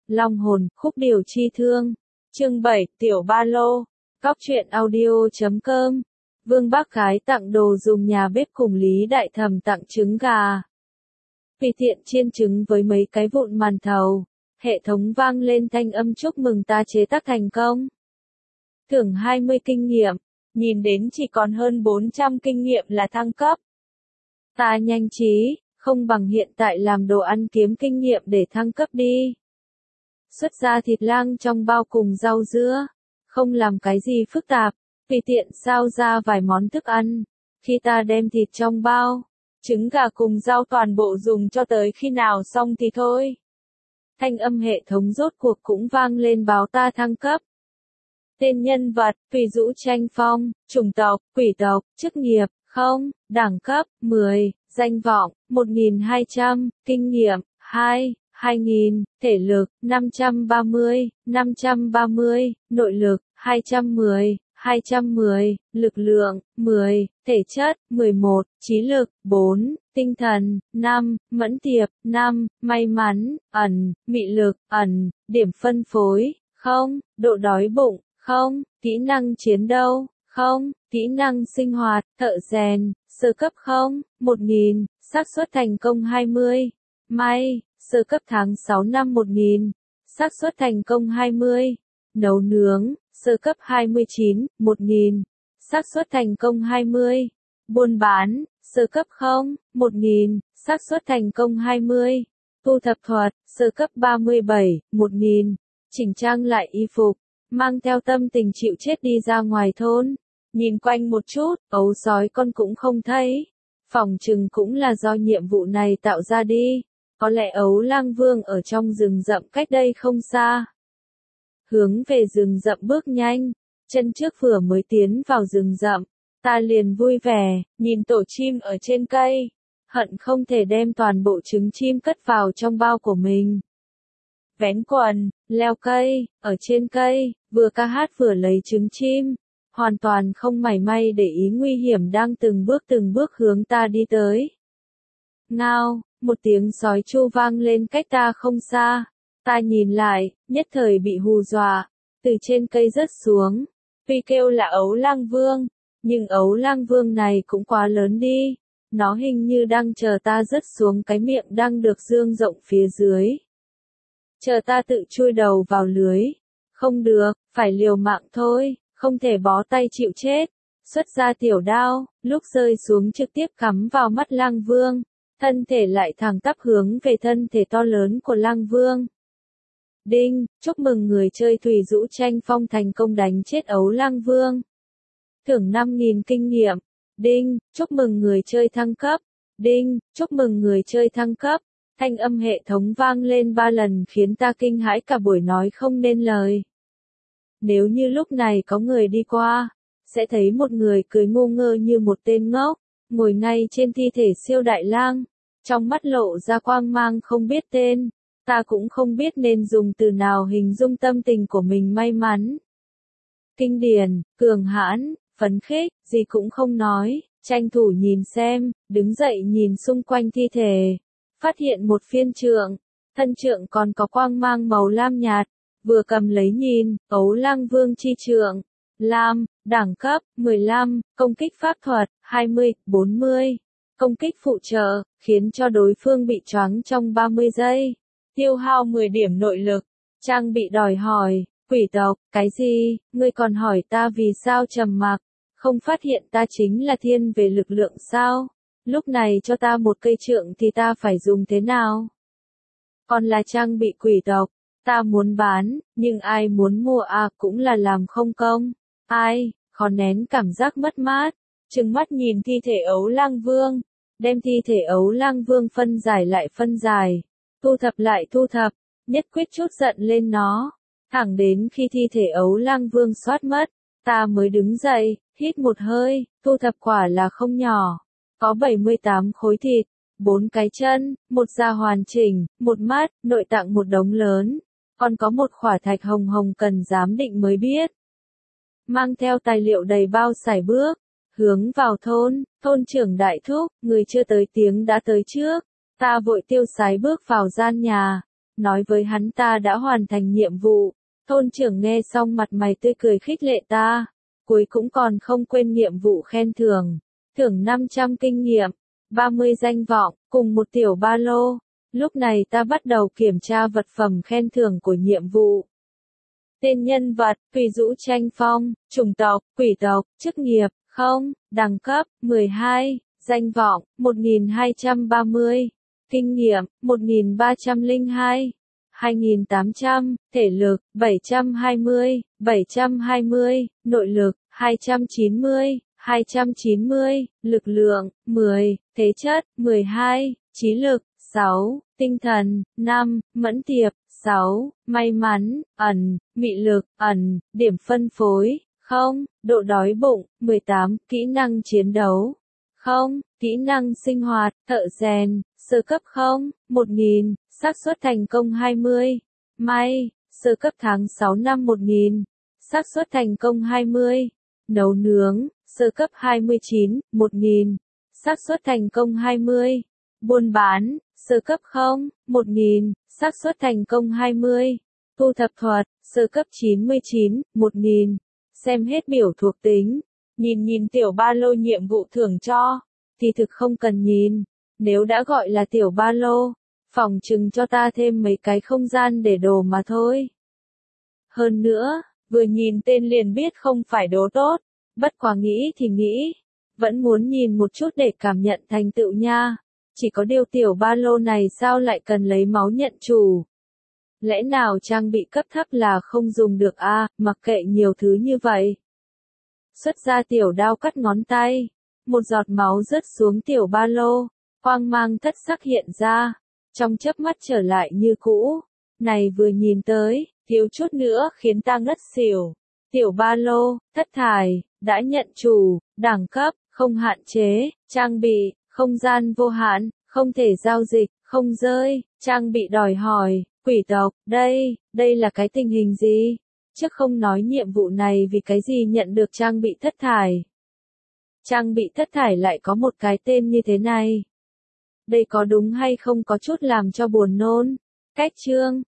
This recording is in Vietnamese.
Long hồn, khúc điều chi thương. Chương 7, Tiểu Ba Lô. Cóc truyện audio.com. Vương Bác Gái tặng đồ dùng nhà bếp cùng Lý Đại Thẩm tặng trứng gà. Tùy tiện chiên trứng với mấy cái vụn màn thầu. Hệ thống vang lên thanh âm chúc mừng ta chế tác thành công. Thưởng 20 kinh nghiệm. Nhìn đến chỉ còn hơn 400 kinh nghiệm là thăng cấp. Ta nhanh trí, không bằng hiện tại làm đồ ăn kiếm kinh nghiệm để thăng cấp đi. Xuất ra thịt lang trong bao cùng rau dưa. Không làm cái gì phức tạp, tùy tiện sao ra vài món thức ăn. Khi ta đem thịt trong bao, trứng gà cùng rau toàn bộ dùng cho tới khi nào xong thì thôi. Thanh âm hệ thống rốt cuộc cũng vang lên báo ta thăng cấp. Tên nhân vật, Tùy Dũ Tranh Phong, chủng tộc, quỷ tộc, chức nghiệp, không, đẳng cấp, 10, danh vọng, 1200, kinh nghiệm, 2, 2000, thể lực, 530, nội lực, 210, lực lượng, 10, thể chất, 11, trí lực, 4, tinh thần, 5, mẫn tiệp, 5, may mắn, ẩn, mị lực, ẩn, điểm phân phối, không, độ đói bụng, không, kỹ năng chiến đấu, không, kỹ năng sinh hoạt, thợ rèn, sơ cấp không, 1000, xác suất thành công 20, may, sơ cấp tháng 6 năm 1000, xác suất thành công 20, nấu nướng, sơ cấp 29, 1000, xác suất thành công 20, buôn bán, sơ cấp 0, 1000, xác suất thành công 20, thu thập thuật, sơ cấp 37, 1000, chỉnh trang lại y phục, mang theo tâm tình chịu chết đi ra ngoài thôn, nhìn quanh một chút, ấu sói con cũng không thấy, phỏng chừng cũng là do nhiệm vụ này tạo ra đi, có lẽ ấu lang vương ở trong rừng rậm cách đây không xa. Hướng về rừng rậm bước nhanh, chân trước vừa mới tiến vào rừng rậm, ta liền vui vẻ, nhìn tổ chim ở trên cây, hận không thể đem toàn bộ trứng chim cất vào trong bao của mình. Vén quần, leo cây, ở trên cây, vừa ca hát vừa lấy trứng chim, hoàn toàn không mảy may để ý nguy hiểm đang từng bước hướng ta đi tới. Ngao, một tiếng sói tru vang lên cách ta không xa, ta nhìn lại, nhất thời bị hù dọa, từ trên cây rớt xuống, tuy kêu là ấu lang vương, nhưng ấu lang vương này cũng quá lớn đi, nó hình như đang chờ ta rớt xuống cái miệng đang được dương rộng phía dưới. Chờ ta tự chui đầu vào lưới. Không được, phải liều mạng thôi, không thể bó tay chịu chết. Xuất ra tiểu đao, lúc rơi xuống trực tiếp cắm vào mắt lang vương, thân thể lại thẳng tắp hướng về thân thể to lớn của lang vương. Đinh, chúc mừng người chơi Tùy Dũ Tranh Phong thành công đánh chết ấu lang vương. Thưởng 5000 kinh nghiệm. Đinh, chúc mừng người chơi thăng cấp. Đinh, chúc mừng người chơi thăng cấp. Thanh âm hệ thống vang lên 3 lần khiến ta kinh hãi cả buổi nói không nên lời. Nếu như lúc này có người đi qua, sẽ thấy một người cười ngu ngơ như một tên ngốc, ngồi ngay trên thi thể siêu đại lang, trong mắt lộ ra quang mang không biết tên, ta cũng không biết nên dùng từ nào hình dung tâm tình của mình may mắn. Kinh điển, cường hãn, phấn khích, gì cũng không nói, tranh thủ nhìn xem, đứng dậy nhìn xung quanh thi thể. Phát hiện một phiên trượng, thân trượng còn có quang mang màu lam nhạt, vừa cầm lấy nhìn, ấu lang vương chi trượng, lam, đẳng cấp, 15, công kích pháp thuật, 20, 40, công kích phụ trợ, khiến cho đối phương bị choáng trong 30 giây, tiêu hao 10 điểm nội lực, trang bị đòi hỏi, quỷ tộc, cái gì, ngươi còn hỏi ta vì sao trầm mặc, không phát hiện ta chính là thiên về lực lượng sao? Lúc này cho ta một cây trượng thì ta phải dùng thế nào? Còn là trang bị quỷ tộc, ta muốn bán, nhưng ai muốn mua cũng là làm không công. Ai, khó nén cảm giác mất mát, trừng mắt nhìn thi thể ấu lang vương, đem thi thể ấu lang vương phân giải lại phân giải, thu thập lại thu thập, nhất quyết chút giận lên nó, thẳng đến khi thi thể ấu lang vương xoát mất, ta mới đứng dậy, hít một hơi, thu thập quả là không nhỏ. Có 78 khối thịt, 4 cái chân, một da hoàn chỉnh, một mắt, nội tạng một đống lớn, còn có một khỏa thạch hồng hồng cần giám định mới biết. Mang theo tài liệu đầy bao sải bước, hướng vào thôn trưởng đại thúc, người chưa tới tiếng đã tới trước, ta vội tiêu sái bước vào gian nhà, nói với hắn ta đã hoàn thành nhiệm vụ. Thôn trưởng nghe xong mặt mày tươi cười khích lệ ta, cuối cũng còn không quên nhiệm vụ khen thưởng, thưởng 500 kinh nghiệm, 30 danh vọng, cùng một tiểu ba lô. Lúc này ta bắt đầu kiểm tra vật phẩm khen thưởng của nhiệm vụ. Tên nhân vật, Thủy Dũ Tranh Phong, chủng tộc, quỷ tộc, chức nghiệp, không, đẳng cấp, 12, danh vọng, 1230, kinh nghiệm, 1302, 2800, thể lực, 720, nội lực, 290, lực lượng, 10, thể chất, 12, trí lực, 6, tinh thần, 5, mẫn tiệp, 6, may mắn, ẩn, mị lực, ẩn, điểm phân phối, 0, độ đói bụng, 18, kỹ năng chiến đấu, 0, kỹ năng sinh hoạt, thợ rèn, sơ cấp 0, 1000, xác suất thành công 20, may, sơ cấp tháng 6 năm 1000, xác suất thành công 20, nấu nướng, sơ cấp 29, 1000, xác suất thành công 20, buôn bán, sơ cấp 0, 1000, xác suất thành công 20, thu thập thuật, sơ cấp 99, 1000, xem hết biểu thuộc tính, nhìn tiểu ba lô nhiệm vụ thưởng cho, thì thực không cần nhìn, nếu đã gọi là tiểu ba lô, phỏng chừng cho ta thêm mấy cái không gian để đồ mà thôi. Hơn nữa, vừa nhìn tên liền biết không phải đồ tốt, bất quá nghĩ thì nghĩ, vẫn muốn nhìn một chút để cảm nhận thành tựu nha. Chỉ có điều tiểu ba lô này sao lại cần lấy máu nhận chủ? Lẽ nào trang bị cấp thấp là không dùng được à, mặc kệ nhiều thứ như vậy. Xuất ra tiểu đao cắt ngón tay, một giọt máu rớt xuống tiểu ba lô, quang mang thất sắc hiện ra, trong chớp mắt trở lại như cũ. Này vừa nhìn tới, thiếu chút nữa khiến ta ngất xỉu. Tiểu ba lô, thất thải, đã nhận chủ, đẳng cấp, không hạn chế, trang bị, không gian vô hạn, không thể giao dịch, không rơi, trang bị đòi hỏi, quỷ tộc, đây là cái tình hình gì? Trước không nói nhiệm vụ này vì cái gì nhận được trang bị thất thải. Trang bị thất thải lại có một cái tên như thế này. Đây có đúng hay không có chút làm cho buồn nôn. Cách chương,